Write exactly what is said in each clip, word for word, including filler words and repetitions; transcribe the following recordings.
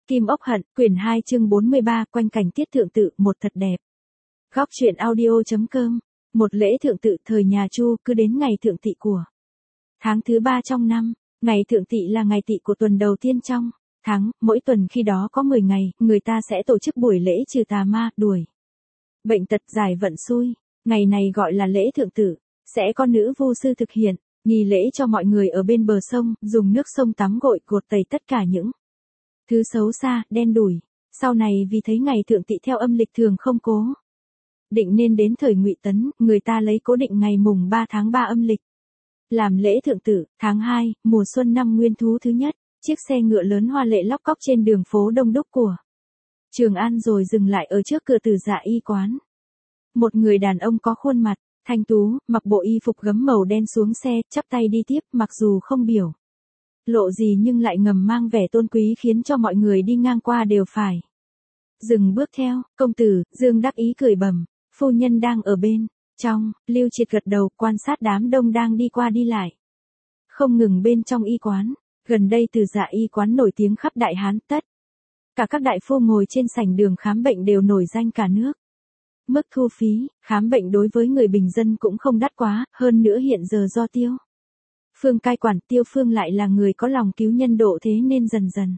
Kim ốc hận, quyển hai chương bốn mươi ba, quanh cảnh tiết thượng tự, một thật đẹp. Góc truyện audio.com. Một lễ thượng tự thời nhà Chu, cứ đến ngày thượng tỵ của tháng thứ ba trong năm. Ngày thượng tỵ là ngày tỵ của tuần đầu tiên trong tháng, mỗi tuần khi đó có mười ngày, người ta sẽ tổ chức buổi lễ trừ tà ma, đuổi bệnh tật, giải vận xui. Ngày này gọi là lễ thượng tự, sẽ có nữ vu sư thực hiện nghi lễ cho mọi người ở bên bờ sông, dùng nước sông tắm gội gột tẩy tất cả những thứ xấu xa, đen đủi. Sau này vì thấy ngày thượng tỵ theo âm lịch thường không cố định nên đến thời Ngụy Tấn, người ta lấy cố định ngày mùng ba tháng ba âm lịch làm lễ thượng tự. Tháng hai, mùa xuân năm Nguyên Thú thứ nhất, chiếc xe ngựa lớn hoa lệ lóc cóc trên đường phố đông đúc của Trường An rồi dừng lại ở trước cửa Tử Dạ y quán. Một người đàn ông có khuôn mặt thanh tú, mặc bộ y phục gấm màu đen xuống xe, chắp tay đi tiếp, mặc dù không biểu lộ gì nhưng lại ngầm mang vẻ tôn quý khiến cho mọi người đi ngang qua đều phải dừng bước theo. Công tử, Dương đắc ý cười bẩm, phu nhân đang ở bên trong. Lưu Triệt gật đầu, quan sát đám đông đang đi qua đi lại không ngừng bên trong y quán. Gần đây Tử Dạ y quán nổi tiếng khắp Đại Hán, tất cả các đại phu ngồi trên sảnh đường khám bệnh đều nổi danh cả nước. Mức thu phí khám bệnh đối với người bình dân cũng không đắt quá, hơn nữa hiện giờ do Tiêu Phương cai quản, Tiêu Phương lại là người có lòng cứu nhân độ, thế nên dần dần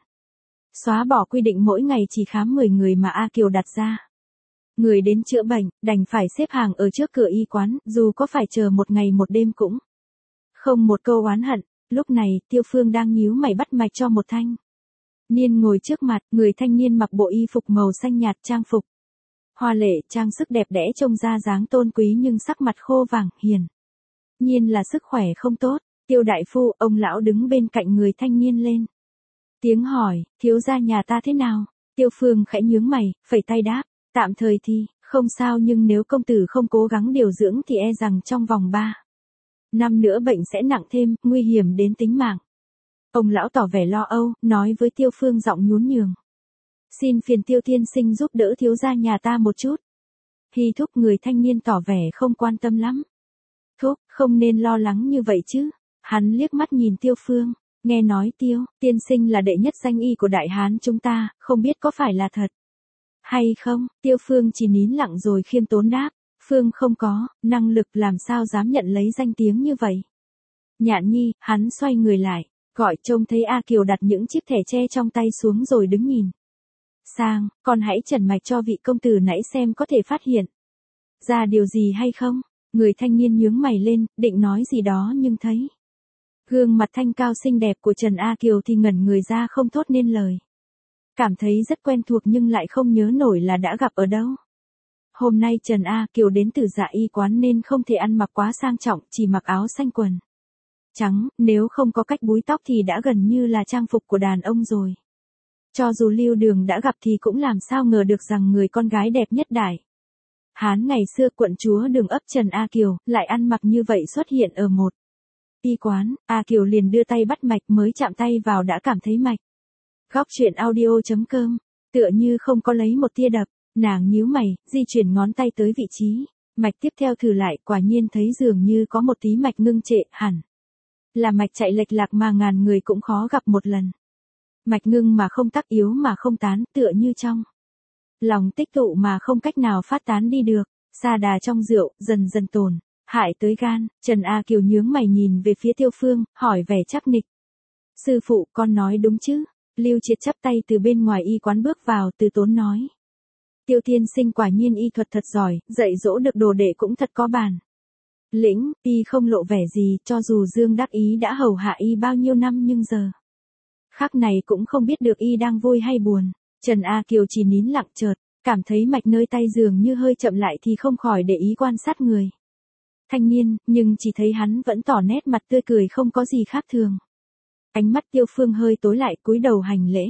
xóa bỏ quy định mỗi ngày chỉ khám mười người mà A Kiều đặt ra. Người đến chữa bệnh, đành phải xếp hàng ở trước cửa y quán, dù có phải chờ một ngày một đêm cũng không một câu oán hận. Lúc này, Tiêu Phương đang nhíu mày bắt mạch cho một thanh niên ngồi trước mặt. Người thanh niên mặc bộ y phục màu xanh nhạt, trang phục hoa lệ, trang sức đẹp đẽ, trông ra dáng tôn quý nhưng sắc mặt khô vàng, hiển nhiên là sức khỏe không tốt. Tiêu đại phu, ông lão đứng bên cạnh người thanh niên lên tiếng hỏi, thiếu gia nhà ta thế nào? Tiêu Phương khẽ nhướng mày, phẩy tay đáp, tạm thời thì không sao, nhưng nếu công tử không cố gắng điều dưỡng thì e rằng trong vòng ba năm nữa bệnh sẽ nặng thêm, nguy hiểm đến tính mạng. Ông lão tỏ vẻ lo âu, nói với Tiêu Phương giọng nhún nhường, xin phiền Tiêu tiên sinh giúp đỡ thiếu gia nhà ta một chút. Hi thúc. Người thanh niên tỏ vẻ không quan tâm lắm. Thúc, không nên lo lắng như vậy chứ. Hắn liếc mắt nhìn Tiêu Phương, nghe nói Tiêu tiên sinh là đệ nhất danh y của Đại Hán chúng ta, không biết có phải là thật hay không? Tiêu Phương chỉ nín lặng rồi khiêm tốn đáp, Phương không có năng lực, làm sao dám nhận lấy danh tiếng như vậy. Nhạn nhi. Hắn xoay người lại, gọi trông thấy A Kiều đặt những chiếc thẻ tre trong tay xuống rồi đứng nhìn sang, con hãy trần mạch cho vị công tử nãy xem có thể phát hiện ra điều gì hay không. Người thanh niên nhướng mày lên, định nói gì đó nhưng thấy gương mặt thanh cao xinh đẹp của Trần A Kiều thì ngẩn người ra không thốt nên lời. Cảm thấy rất quen thuộc nhưng lại không nhớ nổi là đã gặp ở đâu. Hôm nay Trần A Kiều đến Tử Dạ y quán nên không thể ăn mặc quá sang trọng, chỉ mặc áo xanh quần trắng, nếu không có cách búi tóc thì đã gần như là trang phục của đàn ông rồi. Cho dù Lưu Đường đã gặp thì cũng làm sao ngờ được rằng người con gái đẹp nhất Đại Hán ngày xưa, quận chúa Đường ấp Trần A Kiều, lại ăn mặc như vậy xuất hiện ở một y quán. A Kiều liền đưa tay bắt mạch, mới chạm tay vào đã cảm thấy mạch. Góc truyện audio.com. Tựa như không có lấy một tia đập, nàng nhíu mày, di chuyển ngón tay tới vị trí mạch tiếp theo thử lại, quả nhiên thấy dường như có một tí mạch ngưng trệ, hẳn là mạch chạy lệch lạc mà ngàn người cũng khó gặp một lần. Mạch ngưng mà không tắc, yếu mà không tán, tựa như trong lòng tích tụ mà không cách nào phát tán đi được. Sa đà trong rượu, dần dần tổn hại tới gan. Trần A Kiều nhướng mày nhìn về phía Tiêu Phương, hỏi vẻ chắc nịch, sư phụ, con nói đúng chứ? Lưu Triệt chắp tay từ bên ngoài y quán bước vào, từ tốn nói, Tiêu tiên sinh quả nhiên y thuật thật giỏi, dạy dỗ được đồ đệ cũng thật có bản lĩnh. Y không lộ vẻ gì, cho dù Dương đắc ý đã hầu hạ y bao nhiêu năm nhưng giờ khắc này cũng không biết được y đang vui hay buồn. Trần A Kiều chỉ nín lặng, chợt cảm thấy mạch nơi tay dường như hơi chậm lại thì không khỏi để ý quan sát người thanh niên, nhưng chỉ thấy hắn vẫn tỏ nét mặt tươi cười, không có gì khác thường. Ánh mắt Tiêu Phương hơi tối lại, cúi đầu hành lễ.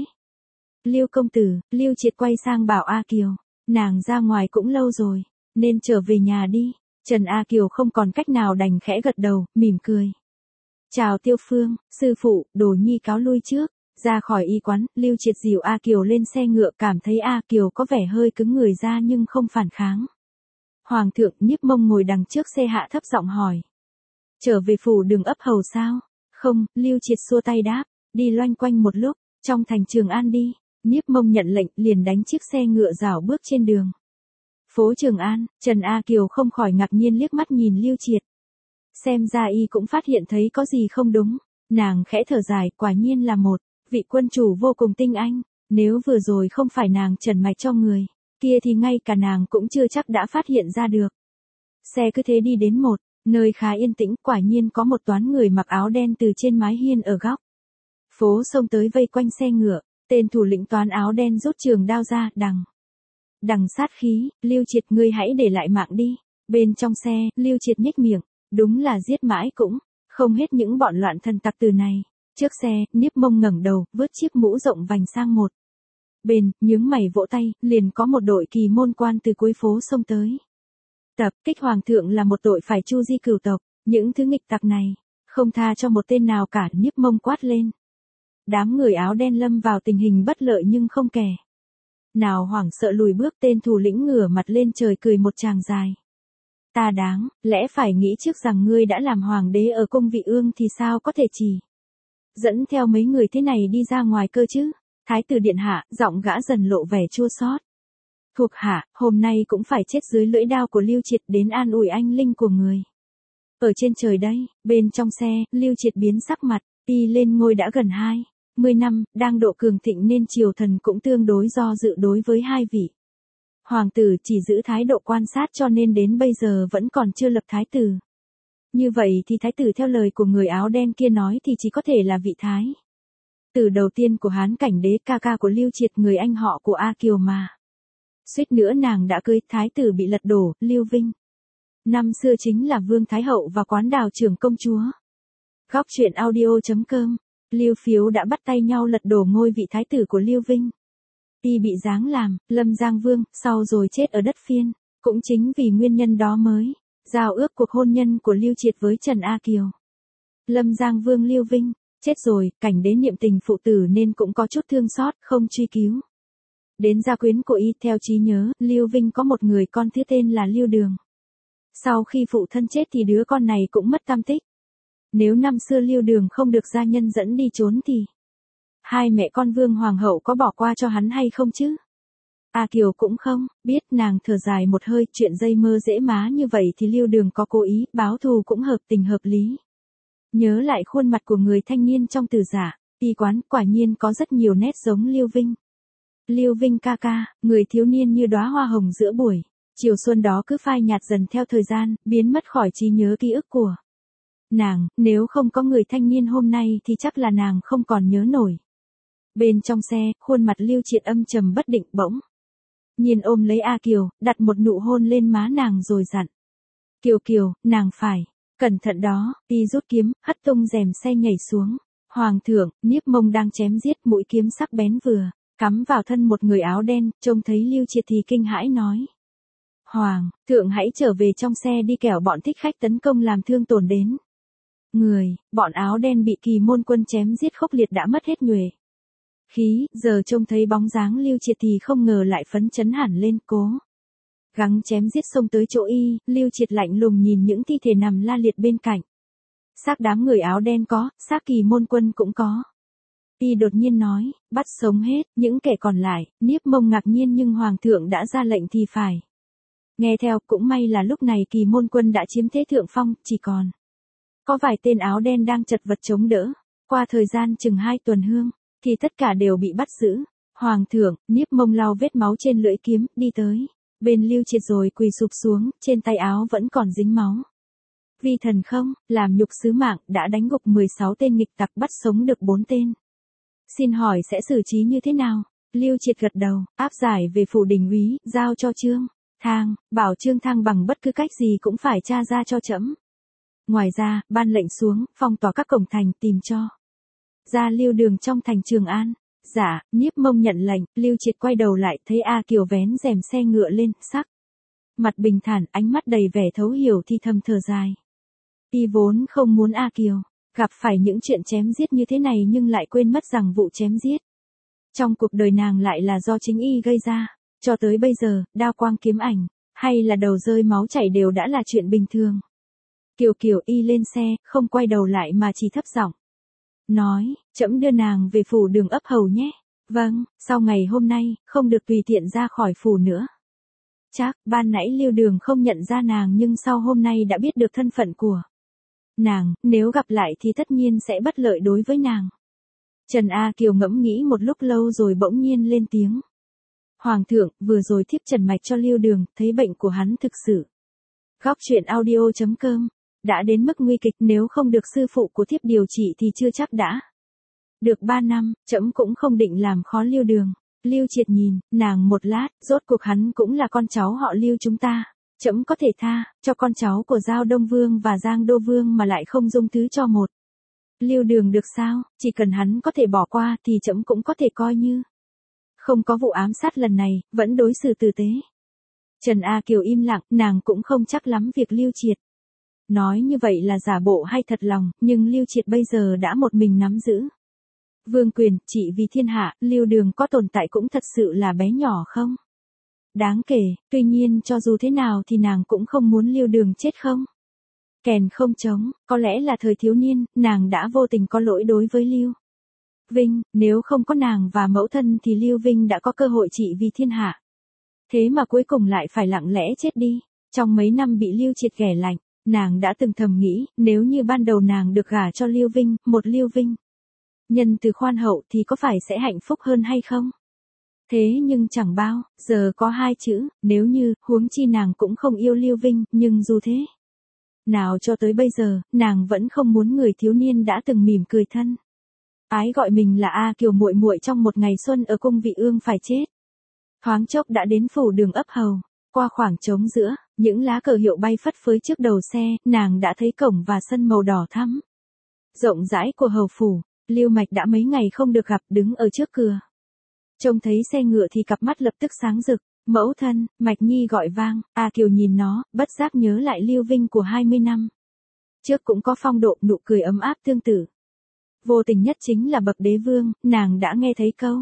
Lưu công tử. Lưu Triệt quay sang bảo A Kiều, nàng ra ngoài cũng lâu rồi, nên trở về nhà đi. Trần A Kiều không còn cách nào đành khẽ gật đầu, mỉm cười. Chào Tiêu Phương, sư phụ, đồ nhi cáo lui trước. Ra khỏi y quán, Lưu Triệt dìu A Kiều lên xe ngựa, cảm thấy A Kiều có vẻ hơi cứng người ra nhưng không phản kháng. Hoàng thượng. Nhiếp Mông ngồi đằng trước xe hạ thấp giọng hỏi, trở về phủ Đường ấp hầu sao? Không. Lưu Triệt xua tay đáp, đi loanh quanh một lúc trong thành Trường An đi. Niếp Mông nhận lệnh liền đánh chiếc xe ngựa rảo bước trên đường. Phố Trường An, Trần A Kiều không khỏi ngạc nhiên liếc mắt nhìn Lưu Triệt. Xem ra y cũng phát hiện thấy có gì không đúng, nàng khẽ thở dài, quả nhiên là một vị quân chủ vô cùng tinh anh, nếu vừa rồi không phải nàng trần mạch cho người, kia thì ngay cả nàng cũng chưa chắc đã phát hiện ra được. Xe cứ thế đi đến một nơi khá yên tĩnh, quả nhiên có một toán người mặc áo đen từ trên mái hiên ở góc phố xông tới vây quanh xe ngựa, tên thủ lĩnh toán áo đen rút trường đao ra, đằng đằng sát khí, Lưu Triệt ngươi hãy để lại mạng đi. Bên trong xe, Lưu Triệt nhếch miệng, đúng là giết mãi cũng không hết những bọn loạn thần tặc tử này. Trước xe, Niếp Mông ngẩng đầu, vớt chiếc mũ rộng vành sang một bên, nhướng mày vỗ tay, liền có một đội kỳ môn quan từ cuối phố xông tới. Tập kích hoàng thượng là một tội phải chu di cửu tộc, những thứ nghịch tặc này không tha cho một tên nào cả. Niếp Mông quát lên. Đám người áo đen lâm vào tình hình bất lợi nhưng không kẻ nào hoảng sợ lùi bước. Tên thủ lĩnh ngửa mặt lên trời cười một tràng dài. Ta đáng lẽ phải nghĩ trước rằng ngươi đã làm hoàng đế ở cung vị ương thì sao có thể chỉ dẫn theo mấy người thế này đi ra ngoài cơ chứ. Thái tử điện hạ, giọng gã dần lộ vẻ chua xót. Thuộc hạ, hôm nay cũng phải chết dưới lưỡi đao của Lưu Triệt đến an ủi anh linh của người. Ở trên trời đây, bên trong xe, Lưu Triệt biến sắc mặt, y lên ngôi đã gần hai mươi năm, đang độ cường thịnh nên triều thần cũng tương đối do dự đối với hai vị hoàng tử, chỉ giữ thái độ quan sát cho nên đến bây giờ vẫn còn chưa lập thái tử. Như vậy thì thái tử theo lời của người áo đen kia nói thì chỉ có thể là vị thái tử đầu tiên của Hán Cảnh Đế, ca ca của Lưu Triệt, người anh họ của A Kiều mà. Suýt nữa nàng đã cưới thái tử bị lật đổ, Lưu Vinh. Năm xưa chính là Vương Thái Hậu và Quán Đào trưởng công chúa. Góc truyện audio chấm com. Lưu Phiếu đã bắt tay nhau lật đổ ngôi vị thái tử của Lưu Vinh. Y bị giáng làm Lâm Giang Vương, sau rồi chết ở đất Phiên. Cũng chính vì nguyên nhân đó mới giao ước cuộc hôn nhân của Lưu Triệt với Trần A Kiều. Lâm Giang Vương Lưu Vinh chết rồi, Cảnh Đế niệm tình phụ tử nên cũng có chút thương xót, không truy cứu đến gia quyến của y. Theo trí nhớ, Lưu Vinh có một người con thứ tên là Lưu Đường. Sau khi phụ thân chết thì đứa con này cũng mất tăm tích. Nếu năm xưa Lưu Đường không được gia nhân dẫn đi trốn thì hai mẹ con Vương Hoàng hậu có bỏ qua cho hắn hay không chứ? A Kiều cũng không biết, nàng thở dài một hơi, chuyện dây mơ dễ má như vậy thì Lưu Đường có cố ý báo thù cũng hợp tình hợp lý. Nhớ lại khuôn mặt của người thanh niên trong Từ Giả, y quán, quả nhiên có rất nhiều nét giống Lưu Vinh. Lưu Vinh ca ca, người thiếu niên như đóa hoa hồng giữa buổi chiều xuân đó cứ phai nhạt dần theo thời gian, biến mất khỏi trí nhớ ký ức của nàng. Nếu không có người thanh niên hôm nay thì chắc là nàng không còn nhớ nổi. Bên trong xe, khuôn mặt Lưu Triệt âm trầm bất định, bỗng nhiên ôm lấy A Kiều, đặt một nụ hôn lên má nàng rồi dặn. Kiều Kiều, nàng phải cẩn thận đó. Y rút kiếm, hất tung rèm xe nhảy xuống. Hoàng thượng, Niếp Mông đang chém giết, mũi kiếm sắc bén vừa cắm vào thân một người áo đen, trông thấy Lưu Triệt thì kinh hãi nói. Hoàng thượng hãy trở về trong xe đi, kẻo bọn thích khách tấn công làm thương tổn đến người. Bọn áo đen bị kỳ môn quân chém giết khốc liệt đã mất hết nhuệ khí, giờ trông thấy bóng dáng Lưu Triệt thì không ngờ lại phấn chấn hẳn lên, cố gắng chém giết xông tới chỗ y. Lưu Triệt lạnh lùng nhìn những thi thể nằm la liệt bên cạnh. Xác đám người áo đen có, xác kỳ môn quân cũng có. Y đột nhiên nói, bắt sống hết những kẻ còn lại. Niếp Mông ngạc nhiên nhưng hoàng thượng đã ra lệnh thì phải nghe theo. Cũng may là lúc này kỳ môn quân đã chiếm thế thượng phong, chỉ còn có vài tên áo đen đang chật vật chống đỡ. Qua thời gian chừng hai tuần hương thì tất cả đều bị bắt giữ. Hoàng thượng, Niếp Mông lau vết máu trên lưỡi kiếm, đi tới bên Lưu Triệt rồi quỳ sụp xuống, trên tay áo vẫn còn dính máu. Vì thần không làm nhục sứ mạng, đã đánh gục mười sáu tên nghịch tặc, bắt sống được bốn tên. Xin hỏi sẽ xử trí như thế nào? Lưu Triệt gật đầu, áp giải về phủ đình úy, giao cho Trương Thang, bảo Trương Thang bằng bất cứ cách gì cũng phải tra ra cho trẫm. Ngoài ra, ban lệnh xuống, phong tỏa các cổng thành, tìm cho ra Lưu Đường trong thành Trường An. Dạ, Niếp Mông nhận lệnh. Lưu Triệt quay đầu lại, thấy A Kiều vén rèm xe ngựa lên, sắc mặt bình thản, ánh mắt đầy vẻ thấu hiểu, thì thầm thở dài. Y vốn không muốn A Kiều gặp phải những chuyện chém giết như thế này, nhưng lại quên mất rằng vụ chém giết trong cuộc đời nàng lại là do chính y gây ra. Cho tới bây giờ, đao quang kiếm ảnh hay là đầu rơi máu chảy đều đã là chuyện bình thường. Kiều Kiều, y lên xe, không quay đầu lại mà chỉ thấp giọng nói, trẫm đưa nàng về phủ Đường ấp hầu nhé. Vâng, sau ngày hôm nay, không được tùy tiện ra khỏi phủ nữa. Chắc, ban nãy Lưu Đường không nhận ra nàng nhưng sau hôm nay đã biết được thân phận của nàng, nếu gặp lại thì tất nhiên sẽ bất lợi đối với nàng. Trần A Kiều ngẫm nghĩ một lúc lâu rồi bỗng nhiên lên tiếng. Hoàng thượng, vừa rồi thiếp trần mạch cho Lưu Đường, thấy bệnh của hắn thực sự. Góc truyện audio chấm com, đã đến mức nguy kịch, nếu không được sư phụ của thiếp điều trị thì chưa chắc đã. Được ba năm, trẫm cũng không định làm khó Lưu Đường. Lưu Triệt nhìn nàng một lát, rốt cuộc hắn cũng là con cháu họ Lưu chúng ta. Trẫm có thể tha cho con cháu của Giao Đông Vương và Giang Đô Vương mà lại không dung thứ cho một Lưu Đường được sao? Chỉ cần hắn có thể bỏ qua thì trẫm cũng có thể coi như không có vụ ám sát lần này, vẫn đối xử tử tế. Trần A Kiều im lặng, nàng cũng không chắc lắm việc Lưu Triệt nói như vậy là giả bộ hay thật lòng, nhưng Lưu Triệt bây giờ đã một mình nắm giữ vương quyền, trị vì thiên hạ. Lưu Đường có tồn tại cũng thật sự là bé nhỏ không đáng kể, tuy nhiên cho dù thế nào thì nàng cũng không muốn Lưu Đường chết không kèn không trống, có lẽ là thời thiếu niên, nàng đã vô tình có lỗi đối với Lưu Vinh, nếu không có nàng và mẫu thân thì Lưu Vinh đã có cơ hội trị vì thiên hạ. Thế mà cuối cùng lại phải lặng lẽ chết đi, trong mấy năm bị Lưu Triệt ghẻ lạnh, nàng đã từng thầm nghĩ, nếu như ban đầu nàng được gả cho Lưu Vinh, một Lưu Vinh nhân từ khoan hậu thì có phải sẽ hạnh phúc hơn hay không? Thế nhưng chẳng bao, giờ có hai chữ, nếu như, huống chi nàng cũng không yêu Lưu Vinh, nhưng dù thế nào cho tới bây giờ, nàng vẫn không muốn người thiếu niên đã từng mỉm cười thân ái gọi mình là A Kiều muội muội trong một ngày xuân ở cung vị ương phải chết. Thoáng chốc đã đến phủ Đường ấp hầu, qua khoảng trống giữa, những lá cờ hiệu bay phất phới trước đầu xe, nàng đã thấy cổng và sân màu đỏ thắm rộng rãi của hầu phủ. Lưu Mạch đã mấy ngày không được gặp, đứng ở trước cửa. Trông thấy xe ngựa thì cặp mắt lập tức sáng rực. Mẫu thân, Mạch Nhi gọi vang. A Kiều nhìn nó, bất giác nhớ lại Lưu Vinh của hai mươi năm trước cũng có phong độ, nụ cười ấm áp tương tự. Vô tình nhất chính là bậc đế vương, nàng đã nghe thấy câu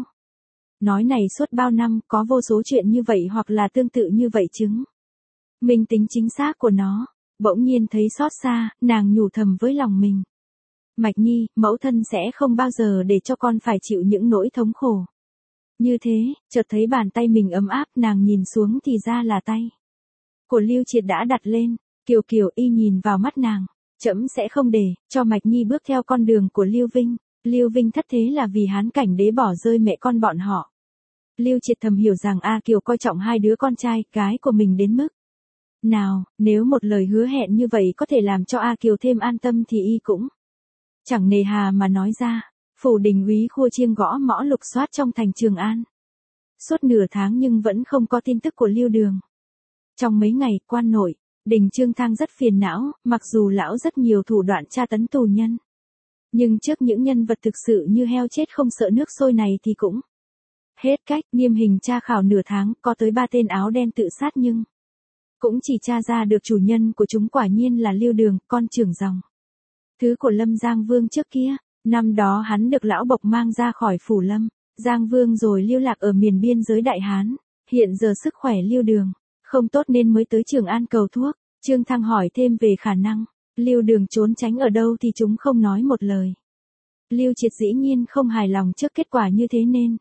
nói này suốt bao năm, có vô số chuyện như vậy hoặc là tương tự như vậy chứng minh tính chính xác của nó. Bỗng nhiên thấy xót xa, nàng nhủ thầm với lòng mình. Mạch Nhi, mẫu thân sẽ không bao giờ để cho con phải chịu những nỗi thống khổ như thế. Chợt thấy bàn tay mình ấm áp, nàng nhìn xuống thì ra là tay của Lưu Triệt đã đặt lên. Kiều Kiều y nhìn vào mắt nàng, trẫm sẽ không để cho Mạch Nhi bước theo con đường của Lưu Vinh. Lưu Vinh thất thế là vì Hán Cảnh Đế bỏ rơi mẹ con bọn họ. Lưu Triệt thầm hiểu rằng A Kiều coi trọng hai đứa con trai gái của mình đến mức nào, nếu một lời hứa hẹn như vậy có thể làm cho A Kiều thêm an tâm thì y cũng chẳng nề hà mà nói ra. Phủ Đình úy khua chiêng gõ mõ lục soát trong thành Trường An suốt nửa tháng nhưng vẫn không có tin tức của Lưu Đường. Trong mấy ngày, quan nội Đình Trương Thang rất phiền não, mặc dù lão rất nhiều thủ đoạn tra tấn tù nhân, nhưng trước những nhân vật thực sự như heo chết không sợ nước sôi này thì cũng hết cách. Nghiêm hình tra khảo nửa tháng, có tới ba tên áo đen tự sát nhưng cũng chỉ tra ra được chủ nhân của chúng quả nhiên là Lưu Đường, con trưởng dòng thứ của Lâm Giang Vương trước kia. Năm đó hắn được lão bộc mang ra khỏi phủ Lâm Giang Vương rồi lưu lạc ở miền biên giới Đại Hán. Hiện giờ sức khỏe Lưu Đường không tốt nên mới tới Trường An cầu thuốc. Trương Thăng hỏi thêm về khả năng Lưu Đường trốn tránh ở đâu thì chúng không nói một lời. Lưu Triệt dĩ nhiên không hài lòng trước kết quả như thế nên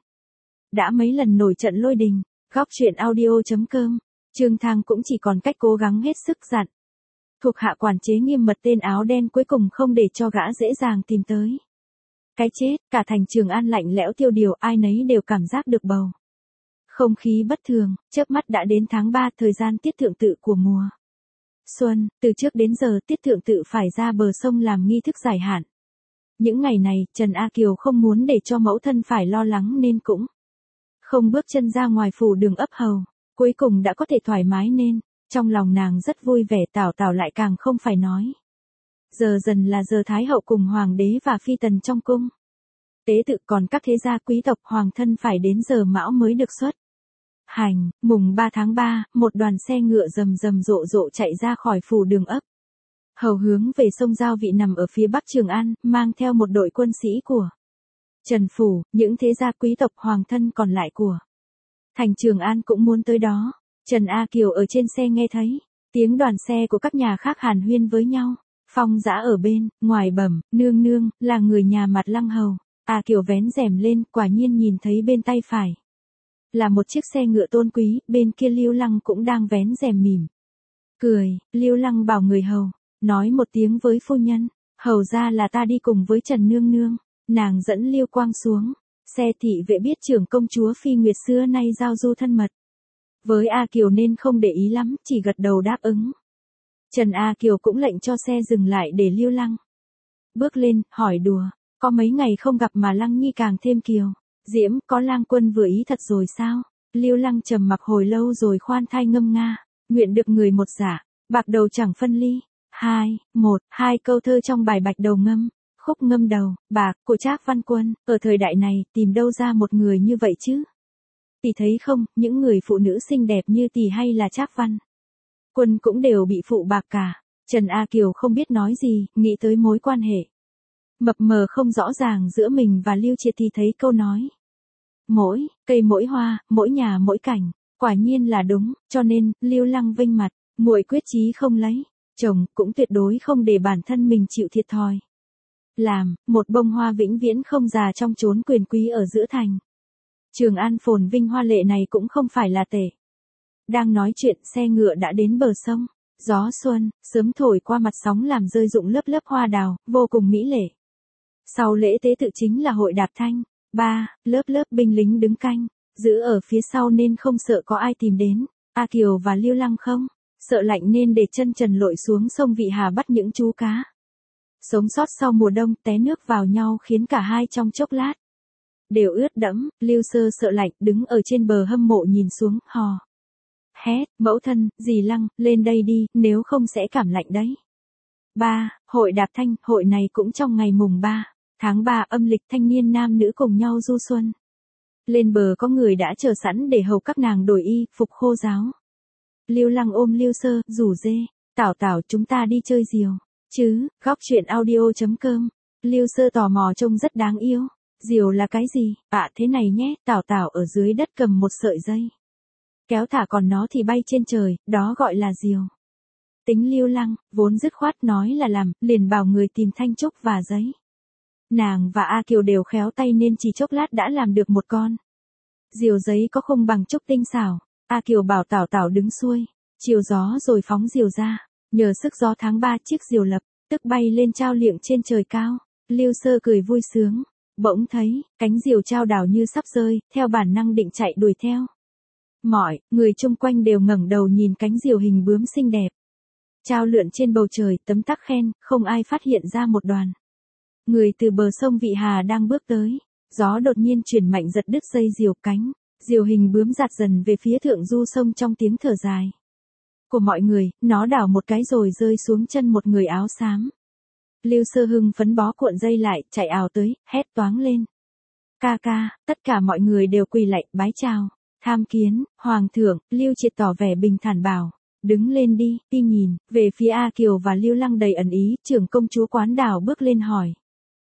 đã mấy lần nổi trận lôi đình. Góc truyện audio chấm com, Trương Thăng cũng chỉ còn cách cố gắng hết sức dặn thuộc hạ quản chế nghiêm mật tên áo đen, cuối cùng không để cho gã dễ dàng tìm tới cái chết. Cả thành Trường An lạnh lẽo tiêu điều, ai nấy đều cảm giác được bầu không khí bất thường. Chớp mắt đã đến tháng ba, thời gian tiết thượng tự của mùa xuân. Từ trước đến giờ tiết thượng tự phải ra bờ sông làm nghi thức giải hạn. Những ngày này, Trần A Kiều không muốn để cho mẫu thân phải lo lắng nên cũng không bước chân ra ngoài phủ Đường ấp hầu. Cuối cùng đã có thể thoải mái nên trong lòng nàng rất vui vẻ. Tảo Tảo lại càng không phải nói. Giờ dần là giờ Thái hậu cùng hoàng đế và phi tần trong cung tế tự, còn các thế gia quý tộc hoàng thân phải đến giờ mão mới được xuất hành. Mùng ba tháng ba, một đoàn xe ngựa rầm rầm rộ rộ chạy ra khỏi phủ Đường ấp hầu hướng về sông Giao Vị nằm ở phía bắc Trường An, mang theo một đội quân sĩ của Trần phủ. Những thế gia quý tộc hoàng thân còn lại của thành Trường An cũng muốn tới đó. Trần A Kiều ở trên xe nghe thấy tiếng đoàn xe của các nhà khác hàn huyên với nhau. Phong Dã ở bên ngoài bẩm, nương nương, là người nhà Mặt Lăng hầu. A Kiều vén rèm lên, quả nhiên nhìn thấy bên tay phải là một chiếc xe ngựa tôn quý, bên kia Lưu Lăng cũng đang vén rèm mỉm cười. Lưu Lăng bảo người hầu, nói một tiếng với phu nhân, hầu ra là ta đi cùng với Trần Nương Nương. Nàng dẫn Lưu Quang xuống, xe thị vệ biết trưởng công chúa Phi Nguyệt xưa nay giao du thân mật với A Kiều nên không để ý lắm, chỉ gật đầu đáp ứng. Trần A Kiều cũng lệnh cho xe dừng lại để Lưu Lăng bước lên, hỏi đùa, có mấy ngày không gặp mà Lăng Nhi càng thêm kiều diễm, có lang quân vừa ý thật rồi sao? Lưu Lăng trầm mặc hồi lâu rồi khoan thai ngâm nga, nguyện được người một giả, bạc đầu chẳng phân ly. Hai, một, hai câu thơ trong bài Bạch Đầu Ngâm, khúc ngâm đầu, bạc, của Trác Văn Quân, ở thời đại này, tìm đâu ra một người như vậy chứ? Tỷ thấy không, những người phụ nữ xinh đẹp như tỷ hay là Trác Văn Quân cũng đều bị phụ bạc cả. Trần A Kiều không biết nói gì, nghĩ tới mối quan hệ mập mờ không rõ ràng giữa mình và Lưu Triệt thì thấy câu nói, mỗi cây mỗi hoa, mỗi nhà mỗi cảnh, quả nhiên là đúng, cho nên, Lưu Lăng vênh mặt, muội quyết chí không lấy chồng, cũng tuyệt đối không để bản thân mình chịu thiệt thòi. Làm, một bông hoa vĩnh viễn không già trong chốn quyền quý ở giữa thành. Trường An phồn vinh hoa lệ này cũng không phải là tệ. Đang nói chuyện, xe ngựa đã đến bờ sông, gió xuân, sớm thổi qua mặt sóng làm rơi rụng lớp lớp hoa đào, vô cùng mỹ lệ. Sau lễ tế tự chính là hội đạp thanh, ba, lớp lớp binh lính đứng canh, giữ ở phía sau nên không sợ có ai tìm đến. A Kiều và Lưu Lăng không sợ lạnh nên để chân trần lội xuống sông Vị Hà bắt những chú cá sống sót sau mùa đông, té nước vào nhau khiến cả hai trong chốc lát đều ướt đẫm. Lưu Sơ sợ lạnh, đứng ở trên bờ hâm mộ nhìn xuống, hò hét, mẫu thân, dì Lăng, lên đây đi, nếu không sẽ cảm lạnh đấy. ba. Hội đạp thanh, hội này cũng trong ngày mùng ba tháng ba âm lịch, thanh niên nam nữ cùng nhau du xuân. Lên bờ có người đã chờ sẵn để hầu các nàng đổi y, phục khô ráo. Lưu Lăng ôm Lưu Sơ, rủ dê, Tảo Tảo chúng ta đi chơi diều, chứ, góc truyện audio chấm com. Lưu Sơ tò mò trông rất đáng yêu. Diều là cái gì? À thế này nhé, Tảo Tảo ở dưới đất cầm một sợi dây, kéo thả còn nó thì bay trên trời, đó gọi là diều. Tính Lưu Lăng, vốn dứt khoát nói là làm, liền bảo người tìm thanh trúc và giấy. Nàng và A Kiều đều khéo tay nên chỉ chốc lát đã làm được một con diều giấy có khung bằng trúc tinh xảo. A Kiều bảo Tảo Tảo đứng xuôi, chiều gió rồi phóng diều ra, nhờ sức gió tháng ba chiếc diều lập tức bay lên trao liệng trên trời cao. Lưu Sơ cười vui sướng, bỗng thấy cánh diều trao đảo như sắp rơi, theo bản năng định chạy đuổi theo. Mọi người chung quanh đều ngẩng đầu nhìn cánh diều hình bướm xinh đẹp trao lượn trên bầu trời, tấm tắc khen, không ai phát hiện ra một đoàn người từ bờ sông Vị Hà đang bước tới. Gió đột nhiên chuyển mạnh giật đứt dây diều, cánh diều hình bướm giạt dần về phía thượng du sông trong tiếng thở dài của mọi người, nó đảo một cái rồi rơi xuống chân một người áo xám. Lưu Sơ hưng phấn bó cuộn dây lại, chạy ào tới, hét toáng lên. Ca ca, tất cả mọi người đều quỳ lạy, bái chào. Tham kiến, Hoàng thượng. Lưu Triệt tỏ vẻ bình thản bảo, đứng lên đi, đi nhìn, về phía A Kiều và Lưu Lăng đầy ẩn ý, trưởng công chúa Quán Đảo bước lên hỏi.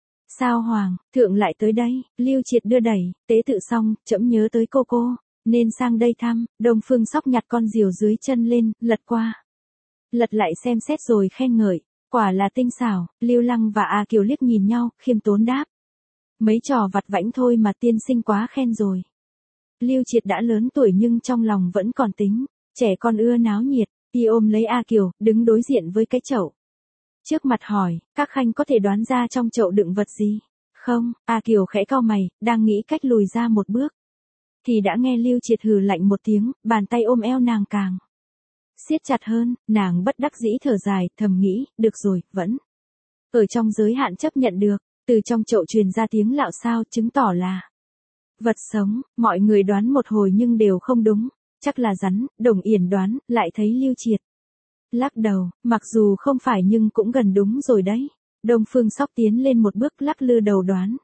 Sao Hoàng thượng lại tới đây? Lưu Triệt đưa đẩy, tế tự xong, trẫm nhớ tới cô cô, nên sang đây thăm. Đông Phương Sóc nhặt con diều dưới chân lên, lật qua, lật lại xem xét rồi khen ngợi, quả là tinh xảo. Lưu Lăng và A Kiều liếc nhìn nhau, khiêm tốn đáp, mấy trò vặt vãnh thôi mà tiên sinh quá khen rồi. Lưu Triệt đã lớn tuổi nhưng trong lòng vẫn còn tính trẻ con ưa náo nhiệt, y ôm lấy A Kiều, đứng đối diện với cái chậu trước mặt hỏi, các khanh có thể đoán ra trong chậu đựng vật gì không? A Kiều khẽ cau mày, đang nghĩ cách lùi ra một bước thì đã nghe Lưu Triệt hừ lạnh một tiếng, bàn tay ôm eo nàng càng siết chặt hơn. Nàng bất đắc dĩ thở dài, thầm nghĩ, được rồi, vẫn ở trong giới hạn chấp nhận được. Từ trong chậu truyền ra tiếng lạo xao, chứng tỏ là vật sống. Mọi người đoán một hồi nhưng đều không đúng, chắc là rắn. Đồng Yển đoán, lại thấy Lưu Triệt lắc đầu, mặc dù không phải nhưng cũng gần đúng rồi đấy. Đông Phương Sóc tiến lên một bước, lắc lư đầu đoán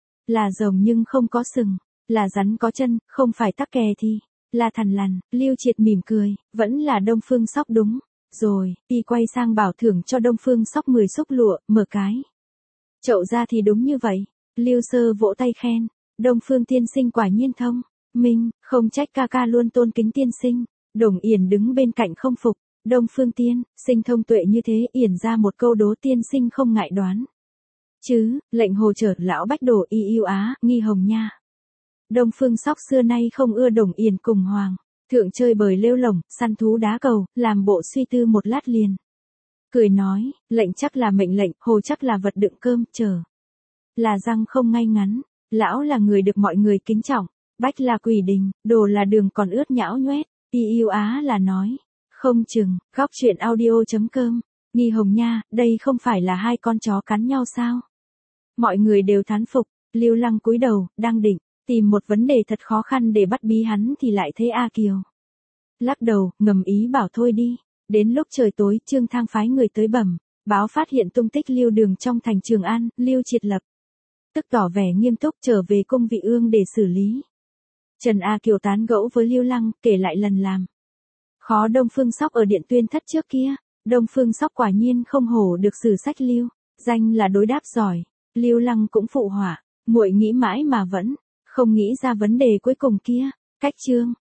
là rồng nhưng không có sừng, là rắn có chân, không phải tắc kè thì là thằn lằn. Lưu Triệt mỉm cười, vẫn là Đông Phương Sóc đúng rồi. Y quay sang bảo thưởng cho Đông Phương Sóc mười xúc lụa, mở cái chậu ra thì đúng như vậy. Lưu Sơ vỗ tay khen, Đông Phương tiên sinh quả nhiên thông minh, không trách ca ca luôn tôn kính tiên sinh. Đồng Yển đứng bên cạnh không phục, Đông Phương tiên sinh thông tuệ như thế. Yển ra một câu đố tiên sinh không ngại đoán. Chứ, lệnh hồ trở lão bách đổ y yêu á, nghi hồng nha. Đông Phương Sóc xưa nay không ưa Đồng Yền cùng hoàng. Thượng chơi bời lêu lổng, săn thú đá cầu, làm bộ suy tư một lát liền. Cười nói, lệnh chắc là mệnh lệnh, hồ chắc là vật đựng cơm, chờ. Là răng không ngay ngắn, lão là người được mọi người kính trọng, bách là quỷ đình, đồ là đường còn ướt nhão nhoét, y yêu á là nói. Không chừng, góc chuyện audio.com, nghi hồng nha, đây không phải là hai con chó cắn nhau sao? Mọi người đều thán phục, Lưu Lăng cúi đầu, đang định tìm một vấn đề thật khó khăn để bắt bí hắn thì lại thấy A Kiều. Lắc đầu, ngầm ý bảo thôi đi. Đến lúc trời tối, Trương Thang phái người tới bẩm, báo phát hiện tung tích Lưu Đường trong thành Trường An, Lưu Triệt Lập. Tức tỏ vẻ nghiêm túc trở về cung Vị Ương để xử lý. Trần A Kiều tán gẫu với Lưu Lăng, kể lại lần làm khó Đông Phương Sóc ở Điện Tuyên Thất trước kia. Đông Phương Sóc quả nhiên không hổ được sử sách Lưu, danh là đối đáp giỏi. Lưu Lăng cũng phụ họa, muội nghĩ mãi mà vẫn không nghĩ ra vấn đề cuối cùng kia. Cách chương